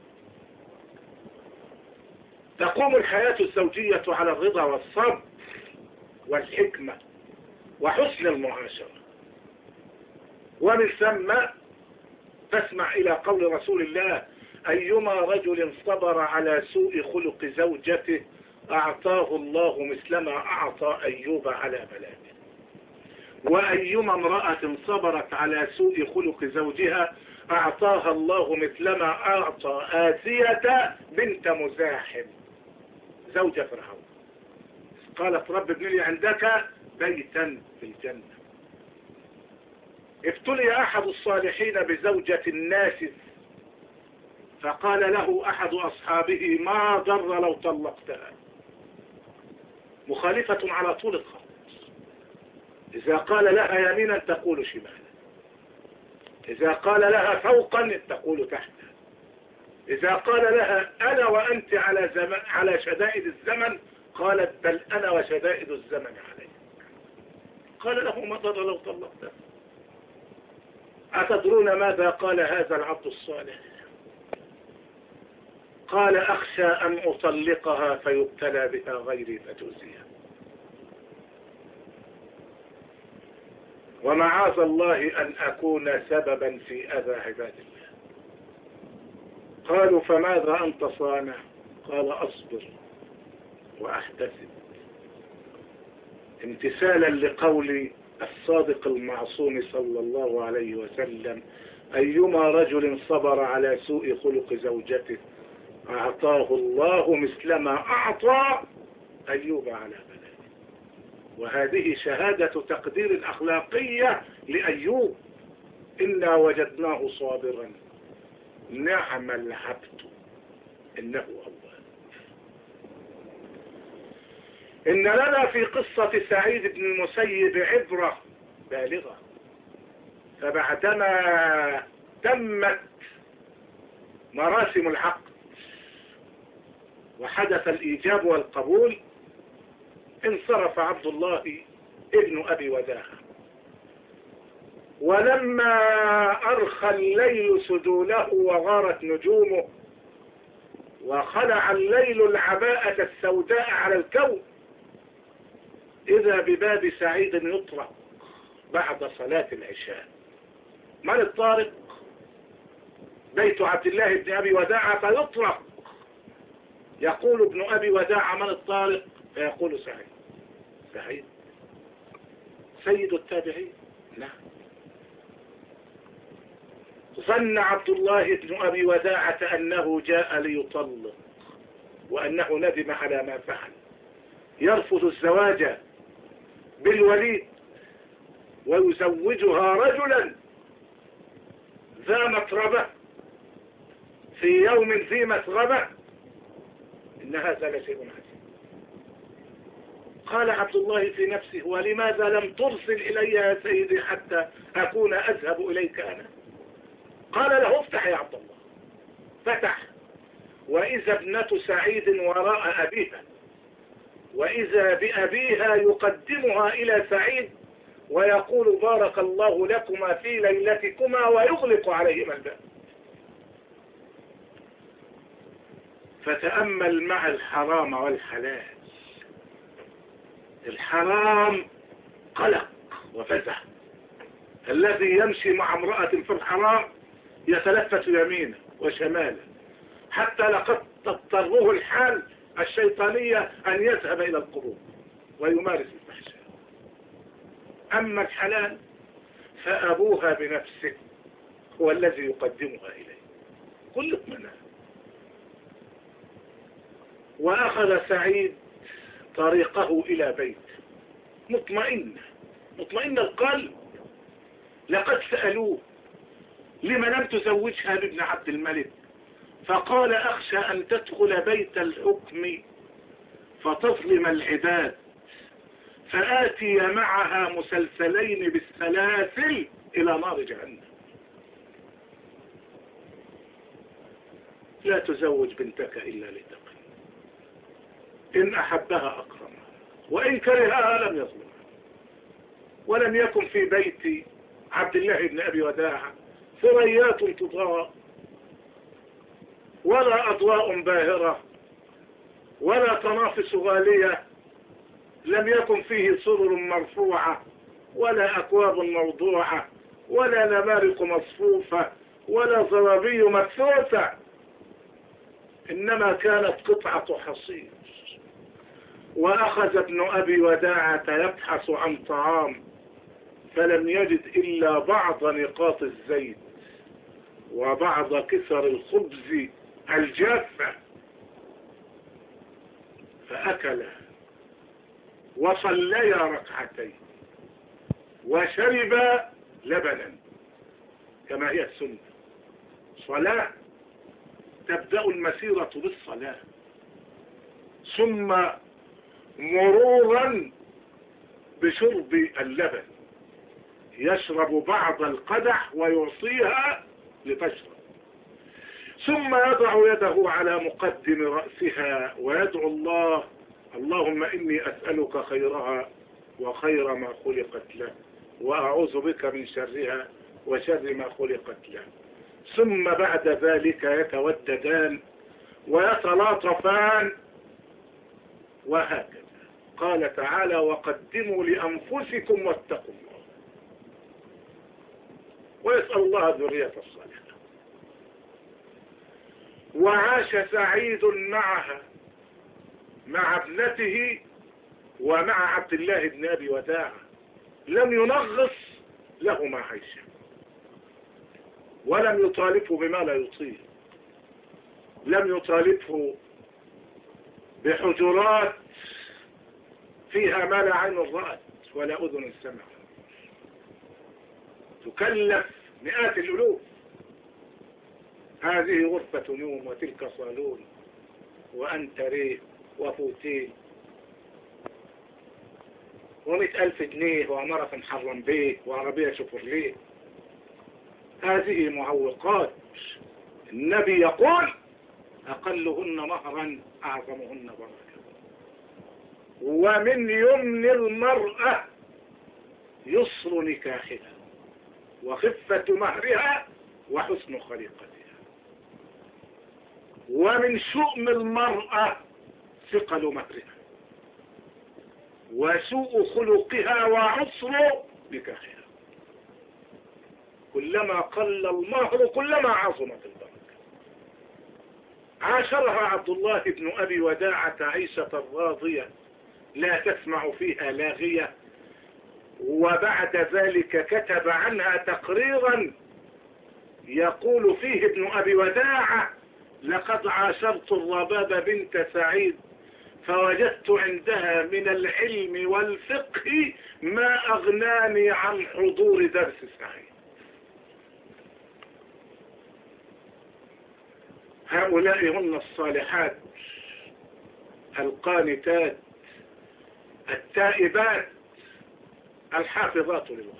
تقوم الحياة الزوجية على الرضا والصبر والحكمة وحسن المعاشرة. ومن ثم تسمع إلى قول رسول الله: أيما رجل صبر على سوء خلق زوجته أعطاه الله مثلما أعطى أيوب على بلاده. وأيما امرأة صبرت على سوء خلق زوجها أعطاها الله مثلما أعطى آسية بنت مزاحم زوج فرعون. قالت: رب ابن لي عندك بيتا في الجنة. ابتلي أحد الصالحين بزوجة الناس فقال له أحد أصحابه: ما ضر لو طلقتها. مخالفة على طول الخط. إذا قال لها يمينا تقول شمالا، إذا قال لها فوقا تقول تحتا، إذا قال لها أنا وأنت على زمن على شدائد الزمن قالت: بل أنا وشدائد الزمن عليك. قال له: ما ضر لو طلقتها. أتدرون ماذا قال هذا العبد الصالح؟ قال: أخشى أن أطلقها فيبتلى بها غيري فتؤذيها. ومعاذ الله أن أكون سببا في أذى عباد الله. قالوا: فماذا أنت صانع؟ قال: أصبر وأحتسب، امتثالا لقول الصادق المعصوم صلى الله عليه وسلم: أيما رجل صبر على سوء خلق زوجته أعطاه الله مثلما أعطى أيوب على بلاده. وهذه شهادة تقدير أخلاقية لأيوب: إنا وجدناه صابرا نعم العبد إنه أواب. إن لنا في قصة سعيد بن المسيب عبرة بالغة. فبعدما تمت مراسم العقد وحدث الإيجاب والقبول انصرف عبد الله ابن أبي وداعة. ولما أرخى الليل سدوله وغارت نجومه وخلع الليل العباءة السوداء على الكون إذا بباب سعيد يطرق بعد صلاة العشاء. من الطارق؟ بيت عبد الله بن أبي وداعة فيطرق. يقول ابن أبي وداعة: من الطارق؟ فيقول: سعيد. سعيد سيد التابعين. نعم. ظن عبد الله بن أبي وداعة أنه جاء ليطلق وأنه ندم على ما فعل، يرفض الزواج بالوليد ويزوجها رجلا ذا مطربة في يوم ذي مسغبة. إن هذا لشيء عجيب. قال عبد الله في نفسه: ولماذا لم ترسل إلي يا سيدي حتى أكون أذهب إليك أنا؟ قال له: افتح يا عبد الله. فتح، وإذا ابنة سعيد وراء أبيها، وإذا بأبيها يقدمها إلى سعيد ويقول: بارك الله لكما في ليلتكما، ويغلق عليهما الباب. فتأمل مع الحرام والحلال. الحرام قلق وفزع. الذي يمشي مع امرأة في الحرام يتلفت يمينه وشماله، حتى لقد تضطره الحال الشيطانية أن يذهب إلى القبور ويمارس الفحشاء. أما الحلال فأبوها بنفسه هو الذي يقدمها إليه كل اطمئنان. وأخذ سعيد طريقه إلى بيت مطمئن مطمئن القلب. لقد سألوه لما لم تزوجها بابن عبد الملك، فقال أخشى أن تدخل بيت الحكم فتظلم العباد فآتي معها مسلسلين بالسلاسل إلى نار جهنم. لا تزوج بنتك إلا لتقي، إن أحبها أكرمها وإن كرهها لم يظلمها. ولم يكن في بيت عبد الله بن أبي وداعة ثريات تضاء ولا أضواء باهرة ولا تنافس غالية. لم يكن فيه سرر مرفوعة ولا أكواب موضوعة ولا نمارق مصفوفة ولا زرابي مبثوثة، إنما كانت قطعة حصير. وأخذ ابن أبي وداعة يبحث عن طعام فلم يجد إلا بعض نقاط الزيت وبعض كسر الخبز الجافة، فأكل وصليا ركعتين وشرب لبنا كما هي السنة. صلاة تبدأ المسيرة بالصلاة، ثم مرورا بشرب اللبن، يشرب بعض القدح ويعصيها لتشرب، ثم يضع يده على مقدم رأسها ويدعو الله: اللهم إني أسألك خيرها وخير ما خلقت له، وأعوذ بك من شرها وشر ما خلقت له. ثم بعد ذلك يتوددان ويتلاطفان، وهكذا. قال تعالى: وقدموا لأنفسكم واتقوا الله. ويسأل الله الذرية الصالحة. وعاش سعيد معها مع ابنته ومع عبد الله بن أبي وداعة، لم ينغص لهما عيشا ولم يطالبه بما لا يطيق، لم يطالبه بحجرات فيها ما لا عين رأت ولا أذن سمعت، تكلف مئات الألوف. هذه غرفة نوم وتلك صالون وأنت ريه وفوتيه ومئة ألف جنيه وعمارة محرم بيه وعربية شوفرليه. هذه معوقات. النبي يقول: أقلهن مهرا أعظمهن بركة. ومن يمن المرأة يسر نكاحها وخفة مهرها وحسن خليقتها. ومن شؤم المرأة ثقل مهرها وسوء خلقها وعسر نكاحها. كلما قل المهر كلما عظمت البركة. عاشرها عبد الله بن أبي وداعة عيشة راضية لا تسمع فيها لاغية. وبعد ذلك كتب عنها تقريرا يقول فيه ابن أبي وداعة: لقد عاشرت الرباب بنت سعيد فوجدت عندها من العلم والفقه ما أغناني عن حضور درس سعيد. هؤلاء هن الصالحات القانتات التائبات الحافظات للغيب.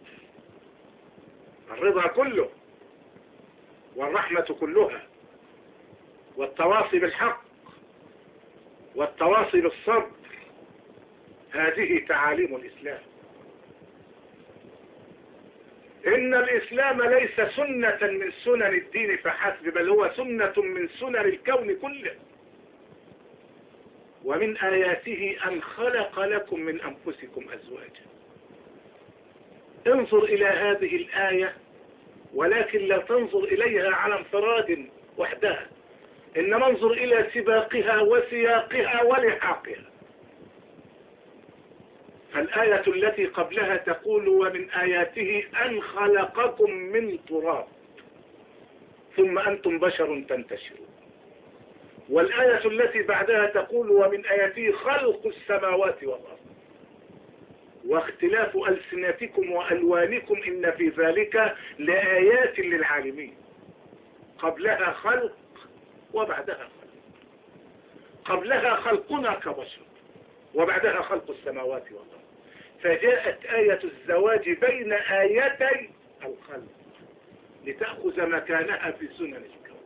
الرضا كله والرحمة كلها والتواصي بالحق والتواصي بالصبر، هذه تعاليم الإسلام. إن الإسلام ليس سنة من سنن الدين فحسب، بل هو سنة من سنن الكون كله. ومن آياته أن خلق لكم من أنفسكم أزواجا. انظر إلى هذه الآية ولكن لا تنظر إليها على انفراد وحدها، إنما انظر إلى سباقها وسياقها ولحاقها. فالآية التي قبلها تقول ومن آياته أن خلقكم من تراب ثم أنتم بشر تنتشرون. والآية التي بعدها تقول ومن آياته خلق السماوات والأرض واختلاف ألسنتكم وألوانكم إن في ذلك لآيات للعالمين. قبلها خلق وبعدها خلق، قبلها خلقنا كبشر وبعدها خلق السماوات والأرض. فجاءت آية الزواج بين آيتي الخلق لتأخذ مكانها في سنن الكون.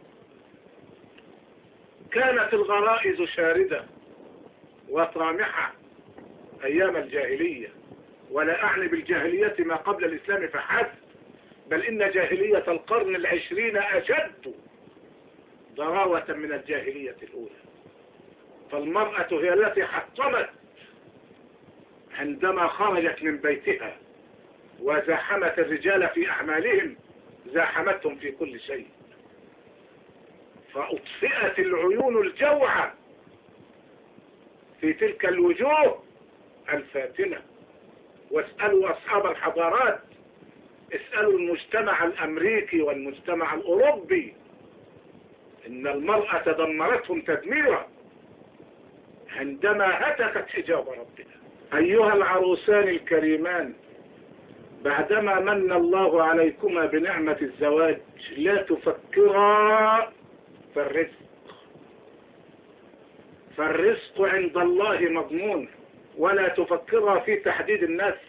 كانت الغرائز شاردة وطامحة أيام الجاهلية، ولا أعني بالجاهلية ما قبل الإسلام فحسب، بل إن جاهلية القرن العشرين أشد ضراوة من الجاهلية الأولى. فالمرأة هي التي حطمت عندما خرجت من بيتها وزاحمت الرجال في أعمالهم، زاحمتهم في كل شيء، فأطفئت العيون الجوعة في تلك الوجوه الفاتنة. واسألوا أصحاب الحضارات، اسألوا المجتمع الأمريكي والمجتمع الأوروبي، إن المرأة دمرتهم تدميرا عندما هتكت حجاب ربها. أيها العروسان الكريمان، بعدما من الله عليكما بنعمة الزواج لا تفكرا في الرزق، فالرزق عند الله مضمون، ولا تفكرا في تحديد النسل،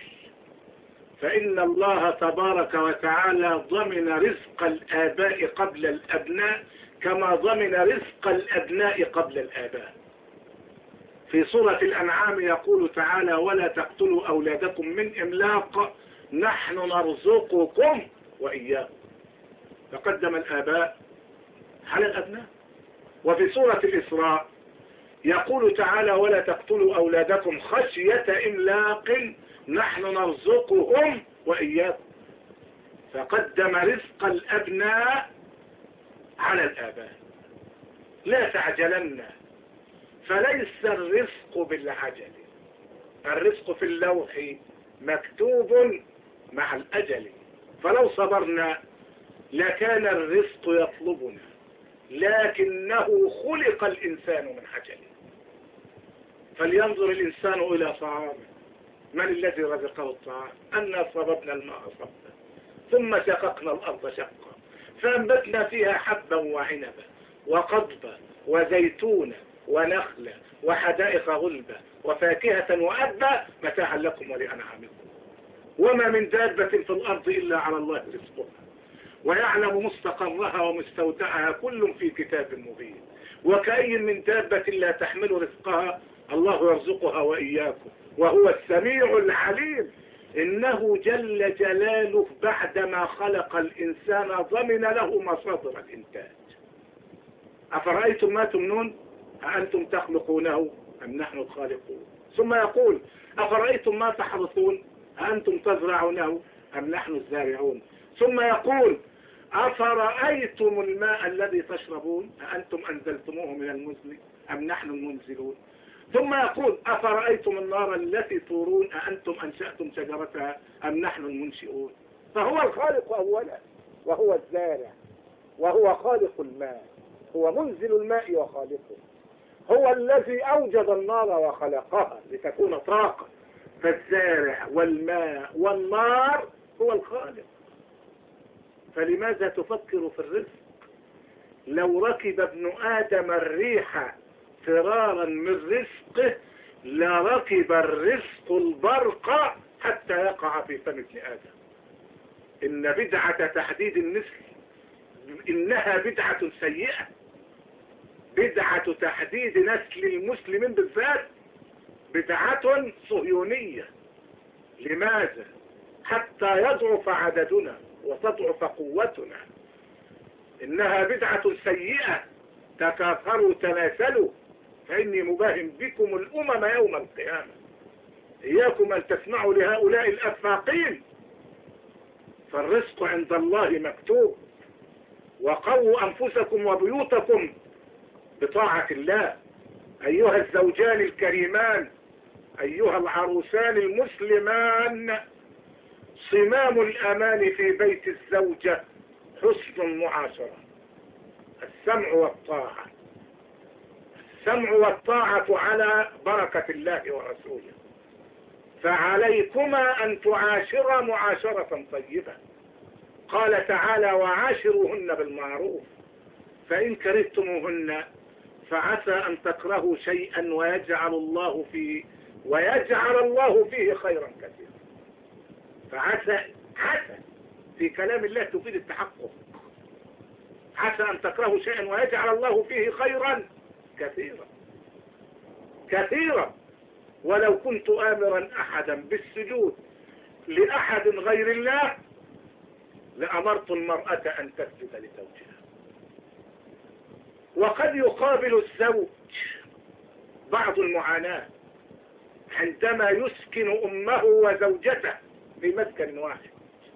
فإن الله تبارك وتعالى ضمن رزق الآباء قبل الأبناء كما ضمن رزق الأبناء قبل الآباء. في سورة الأنعام يقول تعالى ولا تقتلوا أولادكم من إملاق نحن نرزقكم وإياكم، فقدم الآباء على الأبناء. وفي سورة الإسراء يقول تعالى ولا تقتلوا أولادكم خشية إملاق نحن نرزقهم وإياكم، فقدم رزق الأبناء على الآباء. لا تعجلن، فليس الرزق بالعجل، الرزق في اللوح مكتوب مع الأجل، فلو صبرنا لكان الرزق يطلبنا، لكنه خلق الإنسان من عجل. فلينظر الإنسان إلى طعامه، من الذي رزقه الطعام؟ أنا صببنا الماء صبا ثم شققنا الأرض شقا فأنبتنا فيها حبا وعنبا وقضبا وزيتونا ونخلا وحدائق غلبا وفاكهة وأبا متاعا لكم ولأنعامكم. وما من دابة في الأرض إلا على الله رزقها ويعلم مستقرها ومستودعها كل في كتاب مبين. وكأي من دابة لا تحمل رزقها الله يرزقها وإياكم وهو السميع العليم. إنه جل جلاله بعدما خلق الإنسان ضمن له مصادر الإنتاج. أفرأيتم ما تمنون أأنتم تخلقونه أم نحن الخالقون؟ ثم يقول أفرأيتم ما تحرثون أأنتم تزرعونه أم نحن الزارعون؟ ثم يقول أفرأيتم الماء الذي تشربون أأنتم أنزلتموه من المزن أم نحن المنزلون؟ ثم يقول أفرأيتم النار التي تورون أأنتم أنشأتم شجرتها أم نحن المنشئون؟ فهو الخالق أولا وهو الزارع وهو خالق الماء، هو منزل الماء وخالقه، هو الذي أوجد النار وخلقها لتكون طاقة. فالزارع والماء والنار هو الخالق. فلماذا تفكر في الرزق؟ لو ركب ابن آدم الريح فرارا من رزقه لركب الرزق البرق حتى يقع في فم ابن آدم. إن بدعة تحديد النسل إنها بدعة سيئة، بدعة تحديد نسل المسلمين بالذات بدعة صهيونية. لماذا؟ حتى يضعف عددنا وتضعف قوتنا. إنها بدعة سيئة، تكاثروا تناسلوا فإني مباهم بكم الأمم يوم القيامة. إياكم أن تسمعوا لهؤلاء الأفاقين فالرزق عند الله مكتوب. وقووا أنفسكم وبيوتكم بطاعة الله. أيها الزوجان الكريمان، أيها العروسان المسلمان، صمام الأمان في بيت الزوجة حسن المعاشرة، السمع والطاعة. السمع والطاعة على بركة الله ورسوله، فعليكما أن تعاشرا معاشرة طيبة. قال تعالى: وعاشروهن بالمعروف فإن كرهتموهن فعسى أن تكرهوا شيئا ويجعل الله فيه ويجعل الله فيه خيرا كثيرا. فعسى عسى في كلام الله تفيد التحقق. عسى أن تكرهوا شيئا ويجعل الله فيه خيرا كثيرا كثيرا. ولو كنت آمرا أحدا بالسجود لأحد غير الله لأمرت المرأة أن تسجد لزوجها. وقد يقابل الزوج بعض المعاناة عندما يسكن أمه وزوجته في مسكن واحد،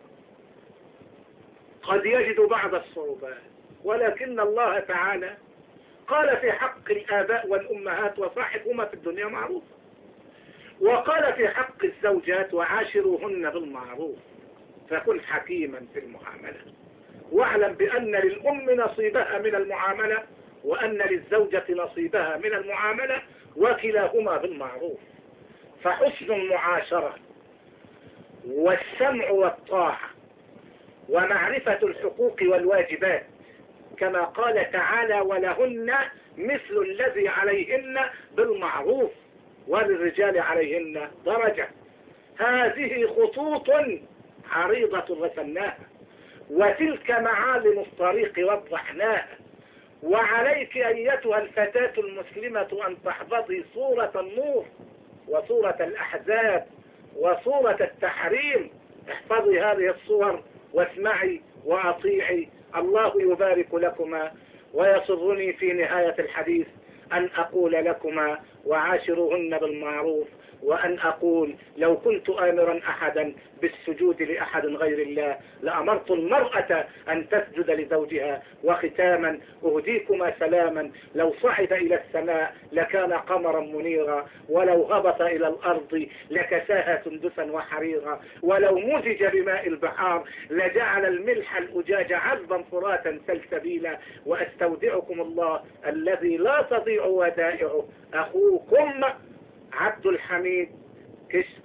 قد يجد بعض الصعوبات، ولكن الله تعالى قال في حق الآباء والأمهات: وصاحبهما في الدنيا معروف. وقال في حق الزوجات: وعاشروهن بالمعروف. فكن حكيما في المعاملة، واعلم بأن للأم نصيبها من المعاملة وأن للزوجة نصيبها من المعاملة، وكلاهما بالمعروف. فحسن المعاشرة والسمع والطاعة ومعرفة الحقوق والواجبات، كما قال تعالى: ولهن مثل الذي عليهن بالمعروف وللرجال عليهن درجة. هذه خطوط عريضة رسمناها، وتلك معالم الطريق وضحناها. وعليك أيتها الفتاة المسلمة أن تحفظي سورة النور وسورة الأحزاب وسورة التحريم. احفظي هذه الصور واسمعي وأطيعي. الله يبارك لكما. ويسرني في نهاية الحديث أن أقول لكما: وعاشروهن بالمعروف، وأن أقول: لو كنت آمرا أحدا بالسجود لأحد غير الله لأمرت المرأة أن تسجد لزوجها. وختاما أهديكما سلاما: لو صعد إلى السماء لكان قمرا منيرا، ولو هبط إلى الأرض لكساها سندسا وحريرا، ولو مزج بماء البحار لجعل الملح الأجاج عذبا فراتا سلسبيلا. وأستودعكم الله الذي لا تضيع ودائعه، أخوكم عبد الحميد كشك.